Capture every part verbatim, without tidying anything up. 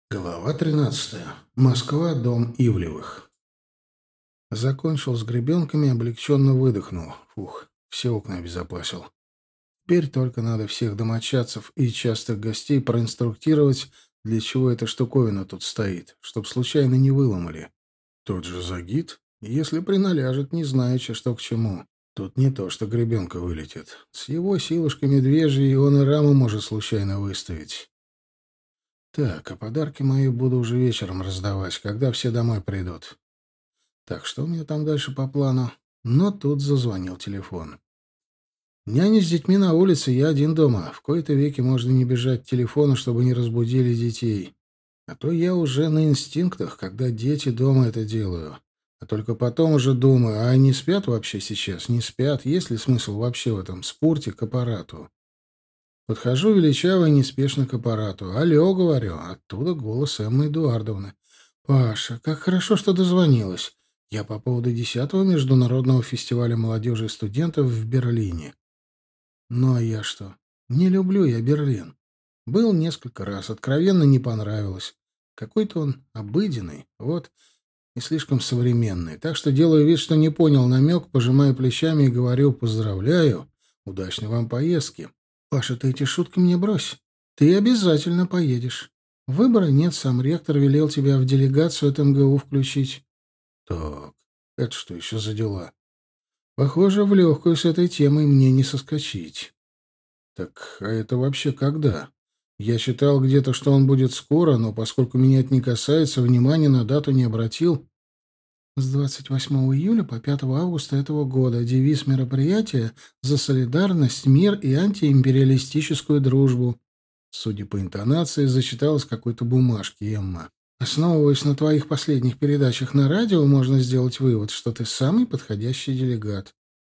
Глава тринадцатая. Москва, дом Ивлевых. Закончил с гребенками, облегченно выдохнул. Фух, все окна обезопасил. Теперь только надо всех домочадцев и частых гостей проинструктировать, для чего эта штуковина тут стоит, чтоб случайно не выломали. Тот же загид, если приналяжет, не знаючи, что к чему. Тут не то, что гребенка вылетит. С его силушкой медвежьей он и раму может случайно выставить. Так, а подарки мои буду уже вечером раздавать, когда все домой придут. Так, что у меня там дальше по плану? Но тут зазвонил телефон. Няня с детьми на улице, я один дома. В кои-то веки можно не бежать к телефону, чтобы не разбудили детей. А то я уже на инстинктах, когда дети дома это делаю. А только потом уже думаю, а они спят вообще сейчас? Не спят? Есть ли смысл вообще в этом спорте к аппарату? Подхожу величаво и неспешно к аппарату. «Алло», — говорю. Оттуда голос Эммы Эдуардовны. «Паша, как хорошо, что дозвонилась. Я по поводу десятого международного фестиваля молодежи и студентов в Берлине». «Ну а я что? Не люблю я Берлин. Был несколько раз, откровенно не понравилось. Какой-то он обыденный, вот, и слишком современный. Так что делаю вид, что не понял намек, пожимаю плечами и говорю «поздравляю, удачной вам поездки». «Паша, ты эти шутки мне брось. Ты обязательно поедешь. Выбора нет, сам ректор велел тебя в делегацию от эм гэ у включить». «Так, это что еще за дела?» «Похоже, в легкую с этой темой мне не соскочить». «Так, а это вообще когда?» «Я считал где-то, что он будет скоро, но поскольку меня это не касается, внимания на дату не обратил». С двадцать восьмого июля по пятого августа этого года девиз мероприятия «За солидарность, мир и антиимпериалистическую дружбу». Судя по интонации, зачиталась какой-то бумажки Эмма. «Основываясь на твоих последних передачах на радио, можно сделать вывод, что ты самый подходящий делегат».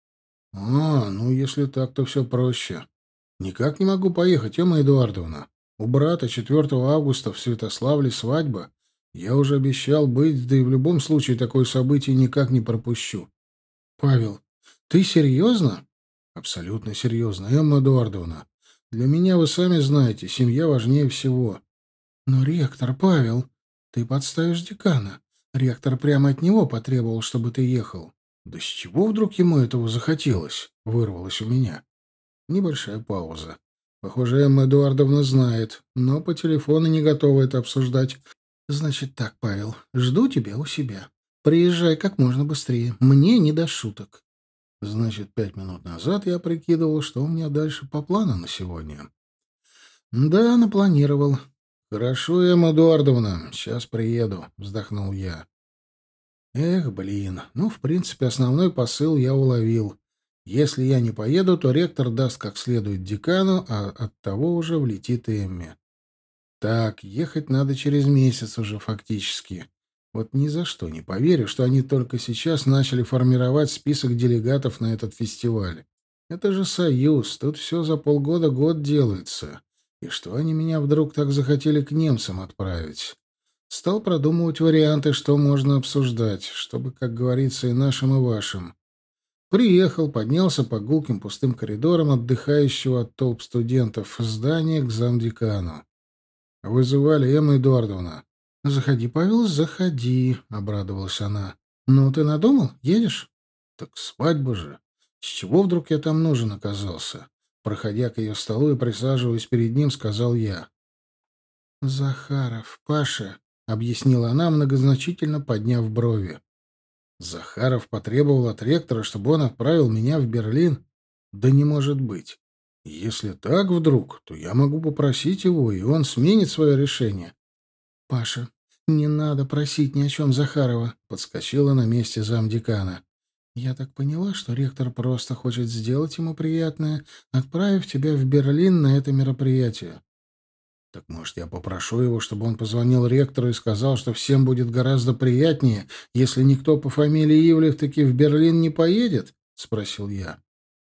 «А, ну, если так, то все проще. Никак не могу поехать, Эмма Эдуардовна. У брата четвертого августа в Святославле свадьба. Я уже обещал быть, да и в любом случае такое событие никак не пропущу». «Павел, ты серьезно?» «Абсолютно серьезно, Эмма Эдуардовна. Для меня, вы сами знаете, семья важнее всего». «Но ректор, Павел, ты подставишь декана. Ректор прямо от него потребовал, чтобы ты ехал». «Да с чего вдруг ему этого захотелось?» — вырвалось у меня. Небольшая пауза. Похоже, Эмма Эдуардовна знает, но по телефону не готова это обсуждать. «Значит так, Павел, жду тебя у себя. Приезжай как можно быстрее. Мне не до шуток». Значит, пять минут назад я прикидывал, что у меня дальше по плану на сегодня. Да, напланировал. «Хорошо, Эмма Эдуардовна, сейчас приеду», — вздохнул я. Эх, блин, ну, в принципе, основной посыл я уловил. Если я не поеду, то ректор даст как следует декану, а от того уже влетит Эмме. Так, ехать надо через месяц уже фактически. Вот ни за что не поверю, что они только сейчас начали формировать список делегатов на этот фестиваль. Это же союз, тут все за полгода-год делается. И что они меня вдруг так захотели к немцам отправить? Стал продумывать варианты, что можно обсуждать, чтобы, как говорится, и нашим, и вашим. Приехал, поднялся по гулким пустым коридорам отдыхающего от толп студентов здания к замдекану. «Вызывали, Эмма Эдуардовна». «Заходи, Павел, заходи», — обрадовалась она. «Ну, ты надумал? Едешь?» «Так свадьба же. С чего вдруг я там нужен оказался?» Проходя к ее столу и присаживаясь перед ним, сказал я. «Захаров, Паша», — объяснила она, многозначительно подняв брови. «Захаров потребовал от ректора, чтобы он отправил меня в Берлин? Да не может быть. Если так вдруг, то я могу попросить его, и он сменит свое решение». «Паша, не надо просить ни о чем Захарова», — подскочила на месте замдекана. «Я так поняла, что ректор просто хочет сделать ему приятное, отправив тебя в Берлин на это мероприятие». «Так, может, я попрошу его, чтобы он позвонил ректору и сказал, что всем будет гораздо приятнее, если никто по фамилии Ивлев таки в Берлин не поедет?» — спросил я.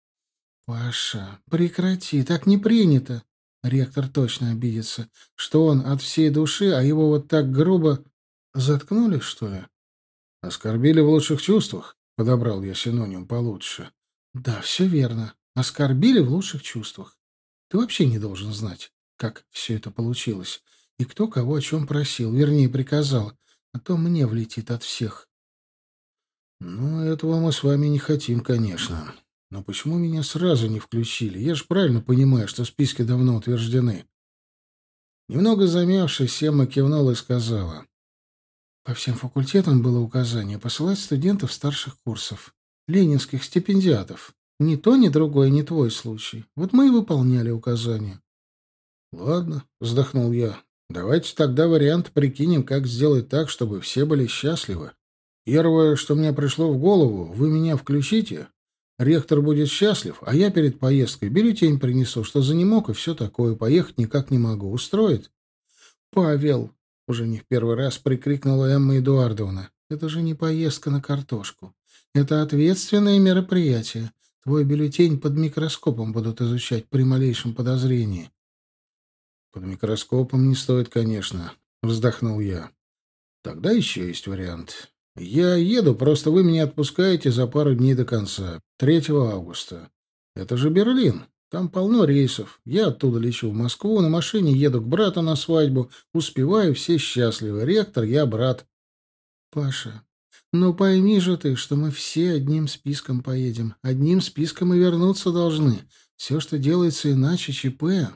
«Паша, прекрати, так не принято. Ректор точно обидится, что он от всей души, а его вот так грубо... Заткнули, что ли?» «Оскорбили в лучших чувствах?» — подобрал я синоним получше. «Да, все верно. Оскорбили в лучших чувствах. Ты вообще не должен знать, как все это получилось. и кто кого о чем просил, вернее, приказал, а то мне влетит от всех. Ну, этого мы с вами не хотим, конечно. Но почему меня сразу не включили? Я же правильно понимаю, что списки давно утверждены. Немного замявшись, Эмма кивнула и сказала. По всем факультетам было указание посылать студентов старших курсов, ленинских стипендиатов. Ни то, ни другое не твой случай. Вот мы и выполняли указания. Ладно, вздохнул я. Давайте тогда вариант прикинем, как сделать так, чтобы все были счастливы. Первое, что мне пришло в голову, вы меня включите. Ректор будет счастлив, а я перед поездкой бюллетень принесу, что занемог и все такое. Поехать никак не могу. Устроит? Павел, уже не в первый раз прикрикнула Эмма Эдуардовна. Это же не поездка на картошку. Это ответственное мероприятие. Твой бюллетень под микроскопом будут изучать при малейшем подозрении. Под микроскопом не стоит, конечно, вздохнул я. Тогда еще есть вариант. Я еду, просто вы меня отпускаете за пару дней до конца, третьего августа. Это же Берлин. Там полно рейсов. Я оттуда лечу в Москву, на машине еду к брату на свадьбу. Успеваю, все счастливы. Ректор, я брат. Паша, ну пойми же ты, что мы все одним списком поедем. Одним списком и вернуться должны. Все, что делается иначе, ЧП.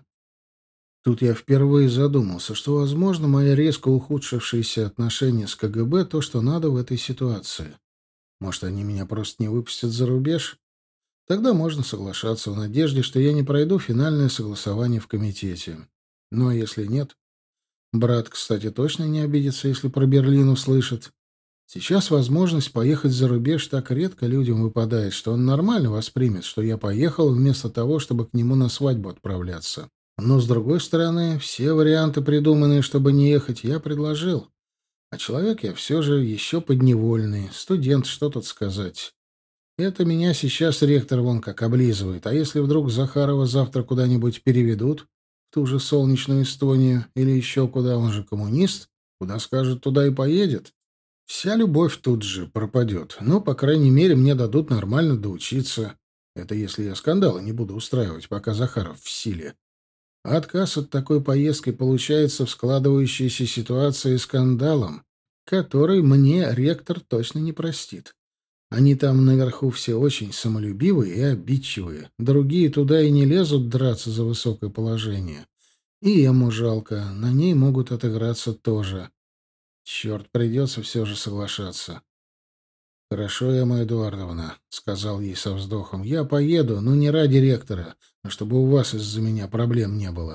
Тут я впервые задумался, что, возможно, мои резко ухудшившиеся отношения с КГБ — то, что надо в этой ситуации. Может, они меня просто не выпустят за рубеж? Тогда можно соглашаться в надежде, что я не пройду финальное согласование в комитете. Ну, а если нет? Брат, кстати, точно не обидится, если про Берлин услышит. Сейчас возможность поехать за рубеж так редко людям выпадает, что он нормально воспримет, что я поехал вместо того, чтобы к нему на свадьбу отправляться. Но, с другой стороны, все варианты, придуманные, чтобы не ехать, я предложил. А человек я все же еще подневольный. Студент, что тут сказать. Это меня сейчас ректор вон как облизывает. А если вдруг Захарова завтра куда-нибудь переведут, в ту же солнечную Эстонию, или еще куда, он же коммунист, куда скажет, туда и поедет. Вся любовь тут же пропадет. Но, по крайней мере, мне дадут нормально доучиться. Это если я скандалы не буду устраивать, пока Захаров в силе. А отказ от такой поездки получается в складывающейся ситуации скандалом, который мне ректор точно не простит. Они там наверху все очень самолюбивые и обидчивые. Другие туда и не лезут драться за высокое положение. И ему жалко, на ней могут отыграться тоже. Черт, придется все же соглашаться. «Хорошо, Эмма Эдуардовна», — сказал ей со вздохом. «Я поеду, но не ради ректора, а чтобы у вас из-за меня проблем не было».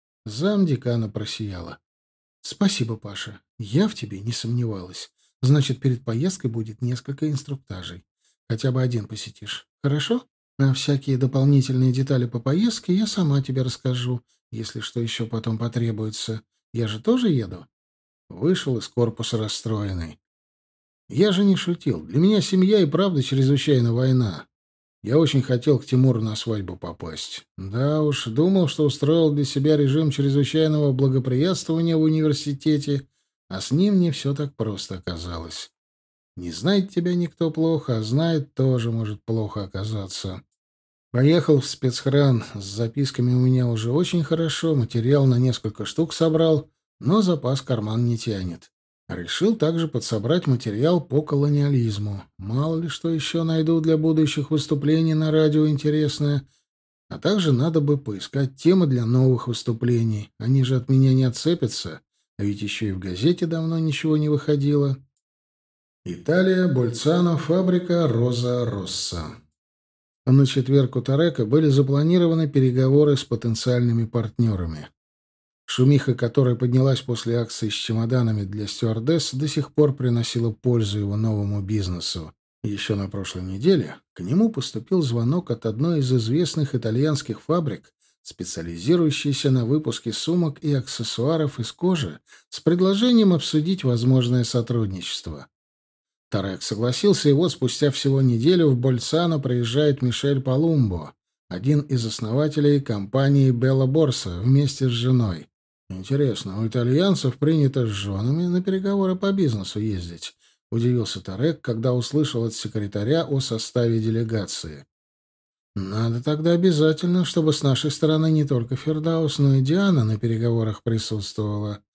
Замдекана просияла. «Спасибо, Паша. Я в тебе не сомневалась. Значит, перед поездкой будет несколько инструктажей. Хотя бы один посетишь. Хорошо? А всякие дополнительные детали по поездке я сама тебе расскажу, если что еще потом потребуется. Я же тоже еду». Вышел из корпуса расстроенный. Я же не шутил. Для меня семья и правда чрезвычайно война. Я очень хотел к Тимуру на свадьбу попасть. Да уж, думал, что устроил для себя режим чрезвычайного благоприятствования в университете, а с ним не все так просто оказалось. Не знает тебя никто плохо, а знает, тоже может плохо оказаться. Поехал в спецхран. С записками у меня уже очень хорошо, материал на несколько штук собрал, но запас карман не тянет. Решил также подсобрать материал по колониализму. Мало ли что еще найду для будущих выступлений на радио интересное. А также надо бы поискать темы для новых выступлений. Они же от меня не отцепятся. А ведь еще и в газете давно ничего не выходило. Италия, Больцано, фабрика «Роза Росса». На четверг у Тарека были запланированы переговоры с потенциальными партнерами. Шумиха, которая поднялась после акции с чемоданами для стюардесс, до сих пор приносила пользу его новому бизнесу. Еще на прошлой неделе к нему поступил звонок от одной из известных итальянских фабрик, специализирующейся на выпуске сумок и аксессуаров из кожи, с предложением обсудить возможное сотрудничество. Тарек согласился, и вот спустя всего неделю в Больцано приезжает Мишель Палумбо, один из основателей компании «Белла Борса», вместе с женой. «Интересно, у итальянцев принято с женами на переговоры по бизнесу ездить?» — удивился Тарек, когда услышал от секретаря о составе делегации. «Надо тогда обязательно, чтобы с нашей стороны не только Фердаус, но и Диана на переговорах присутствовала.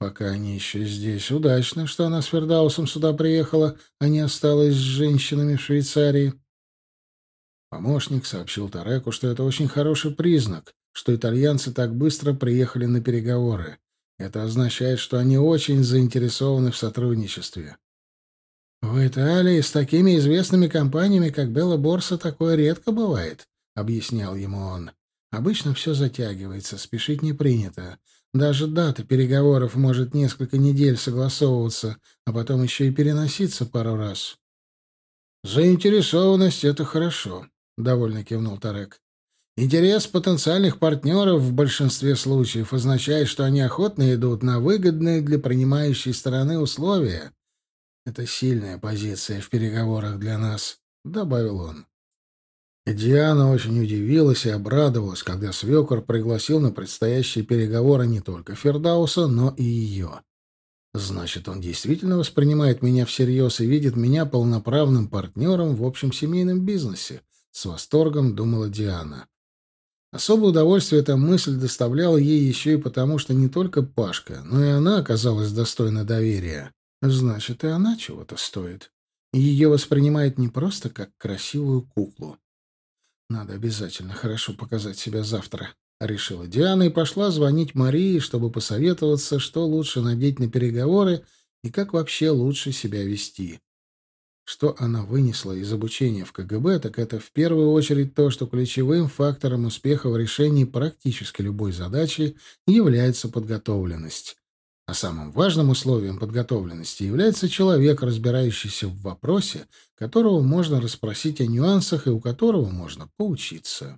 пока они еще здесь. Удачно, что она с Фердаусом сюда приехала, а не осталась с женщинами в Швейцарии. Помощник сообщил Тареку, что это очень хороший признак, что итальянцы так быстро приехали на переговоры. Это означает, что они очень заинтересованы в сотрудничестве. «В Италии с такими известными компаниями, как Белла Борса, такое редко бывает», — объяснял ему он. «Обычно все затягивается, спешить не принято. Даже дата переговоров может несколько недель согласовываться, а потом еще и переноситься пару раз». «Заинтересованность — это хорошо», — довольно кивнул Тарек. «Интерес потенциальных партнеров в большинстве случаев означает, что они охотно идут на выгодные для принимающей стороны условия. Это сильная позиция в переговорах для нас», — добавил он. И Диана очень удивилась и обрадовалась, когда свекор пригласил на предстоящие переговоры не только Фердауса, но и ее. «Значит, он действительно воспринимает меня всерьез и видит меня полноправным партнером в общем семейном бизнесе», — с восторгом думала Диана. Особое удовольствие эта мысль доставляла ей еще и потому, что не только Пашка, но и она оказалась достойна доверия. Значит, и она чего-то стоит. И ее воспринимают не просто как красивую куклу. «Надо обязательно хорошо показать себя завтра», — решила Диана и пошла звонить Марии, чтобы посоветоваться, что лучше надеть на переговоры и как вообще лучше себя вести. Что она вынесла из обучения в КГБ, так это в первую очередь то, что ключевым фактором успеха в решении практически любой задачи является подготовленность. А самым важным условием подготовленности является человек, разбирающийся в вопросе, которого можно расспросить о нюансах и у которого можно поучиться.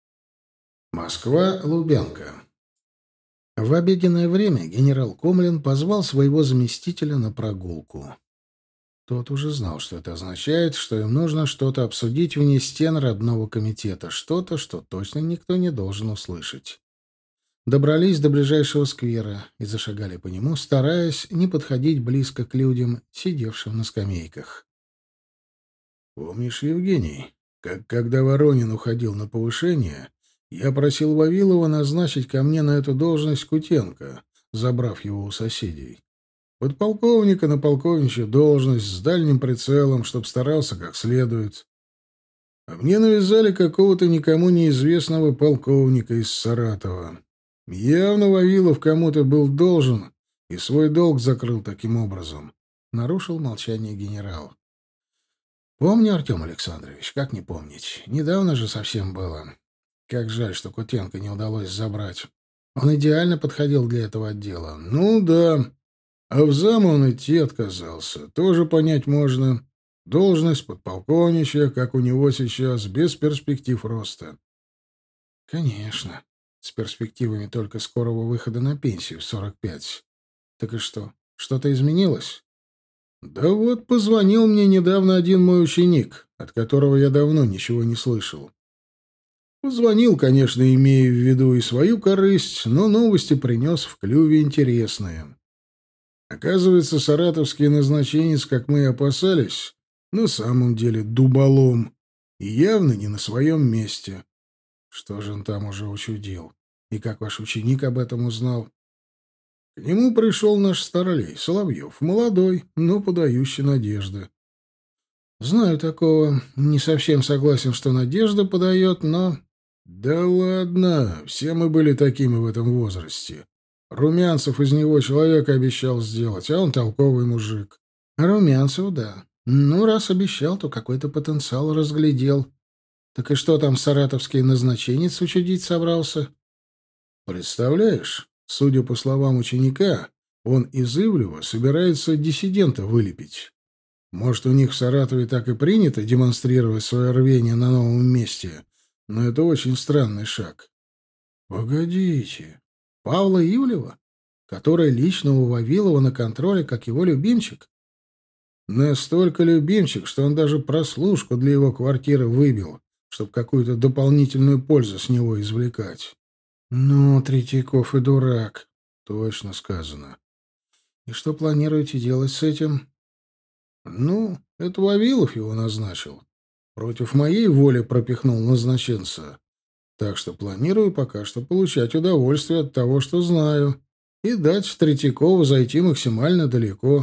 Москва, Лубянка. В обеденное время генерал Комлин позвал своего заместителя на прогулку. Тот уже знал, что это означает, что им нужно что-то обсудить вне стен родного комитета, что-то, что точно никто не должен услышать. Добрались до ближайшего сквера и зашагали по нему, стараясь не подходить близко к людям, сидевшим на скамейках. «Помнишь, Евгений, как когда Воронин уходил на повышение, я просил Вавилова назначить ко мне на эту должность Кутенко, забрав его у соседей? Подполковника на полковничью должность с дальним прицелом, чтоб старался как следует. А мне навязали какого-то никому неизвестного полковника из Саратова. Явно Вавилов кому-то был должен и свой долг закрыл таким образом. Нарушил молчание генерал. Помню, Артем Александрович, как не помнить. Недавно же совсем было. Как жаль, что Кутенко не удалось забрать. Он идеально подходил для этого отдела. Ну да. А в зам он идти отказался. Тоже понять можно. Должность подполковничья, как у него сейчас, без перспектив роста. Конечно. С перспективами только скорого выхода на пенсию в сорок пять. Так и что, что-то изменилось? Да вот позвонил мне недавно один мой ученик, от которого я давно ничего не слышал. Позвонил, конечно, имея в виду и свою корысть, но новости принес в клюве интересные. Оказывается, саратовский назначенец, как мы и опасались, на самом деле дуболом и явно не на своем месте. Что же он там уже учудил? И как ваш ученик об этом узнал? К нему пришел наш старлей, Соловьев, молодой, но подающий надежды. Знаю такого. Не совсем согласен, что надежда подает, но... Да ладно, все мы были такими в этом возрасте. Румянцев из него человека обещал сделать, а он толковый мужик. Румянцев, да. Ну, раз обещал, то какой-то потенциал разглядел. Так и что там саратовский назначенец учудить собрался? Представляешь, судя по словам ученика, он из Ивлева собирается диссидента вылепить. Может, у них в Саратове так и принято демонстрировать свое рвение на новом месте, но это очень странный шаг. Погодите, Павла Ивлева, который лично у Вавилова на контроле, как его любимчик? Настолько любимчик, что он даже прослушку для его квартиры выбил, чтобы какую-то дополнительную пользу с него извлекать. Ну, Третьяков и дурак. Точно сказано. И что планируете делать с этим? Ну, это Вавилов его назначил. Против моей воли пропихнул назначенца. Так что планирую пока что получать удовольствие от того, что знаю. и дать Третьякову зайти максимально далеко.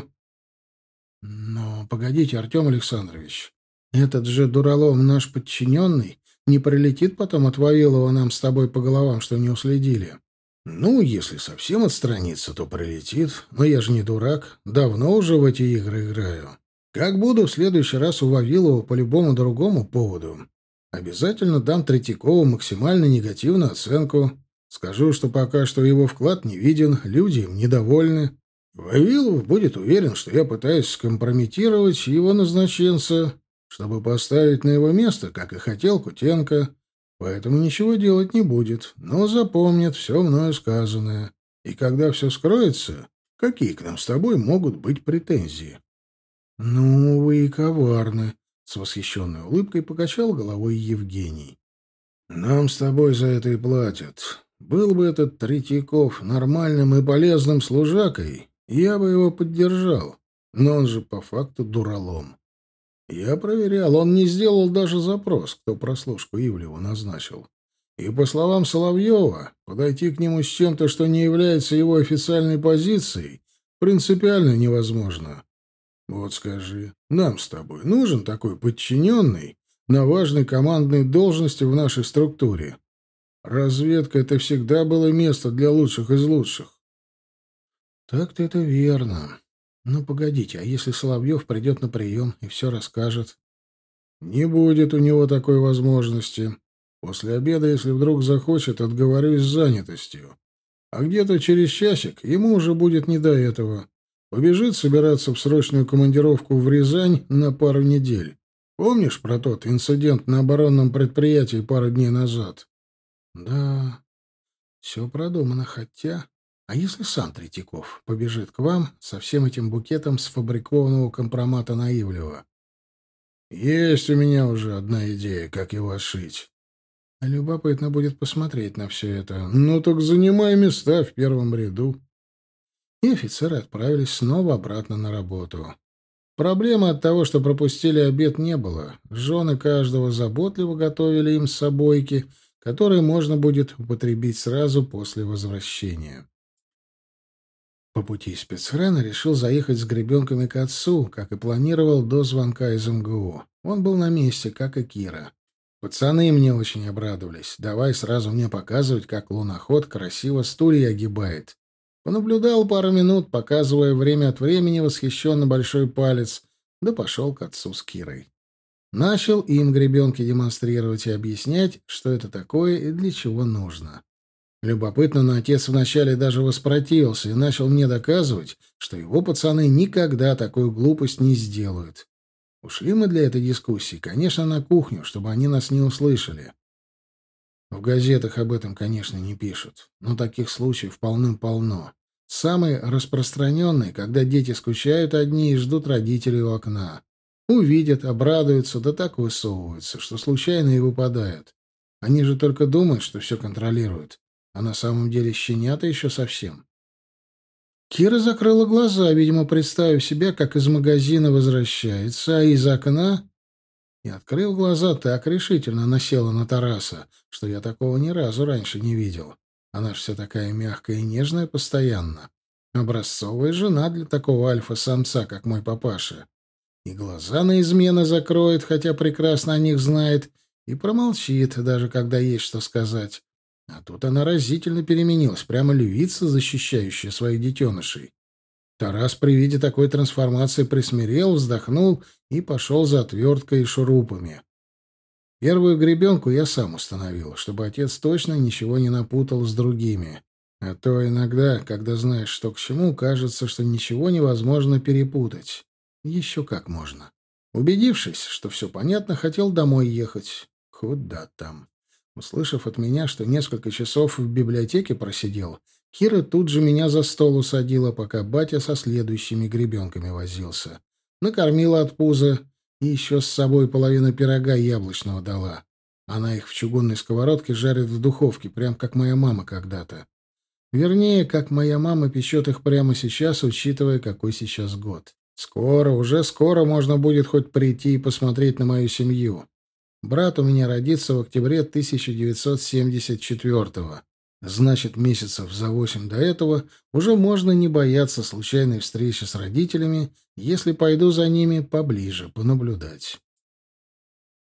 Но погодите, Артем Александрович, этот же дуралом наш подчиненный не прилетит потом от Вавилова нам с тобой по головам, что не уследили? Ну, если совсем отстраниться, то прилетит. Но я же не дурак. Давно уже в эти игры играю. Как буду в следующий раз у Вавилова по любому другому поводу, обязательно дам Третьякову максимально негативную оценку. Скажу, что пока что его вклад не виден, люди им недовольны. Вавилов будет уверен, что я пытаюсь скомпрометировать его назначенца, чтобы поставить на его место, как и хотел Кутенко. Поэтому ничего делать не будет, но запомнит все мною сказанное. И когда все скроется, какие к нам с тобой могут быть претензии? — Ну, вы и коварны, — с восхищенной улыбкой покачал головой Евгений. — Нам с тобой за это и платят. Был бы этот Третьяков нормальным и полезным служакой, я бы его поддержал, но он же по факту дуралом. Я проверял, он не сделал даже запрос, кто прослушку Ивлеву назначил. И, по словам Соловьева, подойти к нему с чем-то, что не является его официальной позицией, принципиально невозможно. Вот скажи, нам с тобой нужен такой подчиненный на важной командной должности в нашей структуре? Разведка — это всегда было место для лучших из лучших. Так-то это верно. Ну, погодите, а если Соловьев придет на прием и все расскажет? Не будет у него такой возможности. После обеда, если вдруг захочет, отговорюсь с занятостью. А где-то через часик ему уже будет не до этого. Побежит собираться в срочную командировку в Рязань на пару недель. Помнишь про тот инцидент на оборонном предприятии пару дней назад? Да, все продумано, хотя... А если сам Третьяков побежит к вам со всем этим букетом сфабрикованного компромата на Ивлева? Есть у меня уже одна идея, как его отшить. Любопытно будет посмотреть на все это. Ну так занимай места в первом ряду. И офицеры отправились снова обратно на работу. Проблемы от того, что пропустили обед, не было. Жены каждого заботливо готовили им собойки, которые можно будет употребить сразу после возвращения. По пути из спецхрана решил заехать с гребенками к отцу, как и планировал до звонка из эм гэ у. Он был на месте, как и Кира. Пацаны мне очень обрадовались. Давай сразу мне показывать, как луноход красиво стулья огибает. Понаблюдал пару минут, показывая время от времени восхищенно большой палец, да пошел к отцу с Кирой. Начал им гребенки демонстрировать и объяснять, что это такое и для чего нужно. Любопытно, но отец вначале даже воспротивился и начал мне доказывать, что его пацаны никогда такую глупость не сделают. Ушли мы для этой дискуссии, конечно, на кухню, чтобы они нас не услышали. В газетах об этом, конечно, не пишут, но таких случаев полным-полно. Самый распространенный, когда дети скучают одни и ждут родителей у окна. Увидят, обрадуются, да так высовываются, что случайно и выпадают. Они же только думают, что все контролируют. А на самом деле щенята еще совсем. Кира закрыла глаза, видимо, представив себя, как из магазина возвращается, а из окна... И, открыв глаза, так решительно насела на Тараса, что я такого ни разу раньше не видел. Она ж вся такая мягкая и нежная постоянно. Образцовая жена для такого альфа-самца, как мой папаша. И глаза на измены закроет, хотя прекрасно о них знает, и промолчит, даже когда есть что сказать. А тут она разительно переменилась, прямо львица, защищающая своих детенышей. Тарас при виде такой трансформации присмирел, вздохнул и пошел за отверткой и шурупами. Первую гребенку я сам установил, чтобы отец точно ничего не напутал с другими. А то иногда, когда знаешь, что к чему, кажется, что ничего невозможно перепутать. Еще как можно. Убедившись, что все понятно, хотел домой ехать. Куда там? Услышав от меня, что несколько часов в библиотеке просидел, Кира тут же меня за стол усадила, пока батя со следующими гребенками возился. Накормила от пуза и еще с собой половину пирога яблочного дала. Она их в чугунной сковородке жарит в духовке, прям как моя мама когда-то. Вернее, как моя мама печет их прямо сейчас, учитывая, какой сейчас год. Скоро, уже скоро можно будет хоть прийти и посмотреть на мою семью. Брат у меня родится в октябре тысяча девятьсот семьдесят четвёртого. Значит, месяцев за восемь до этого уже можно не бояться случайной встречи с родителями, если пойду за ними поближе понаблюдать.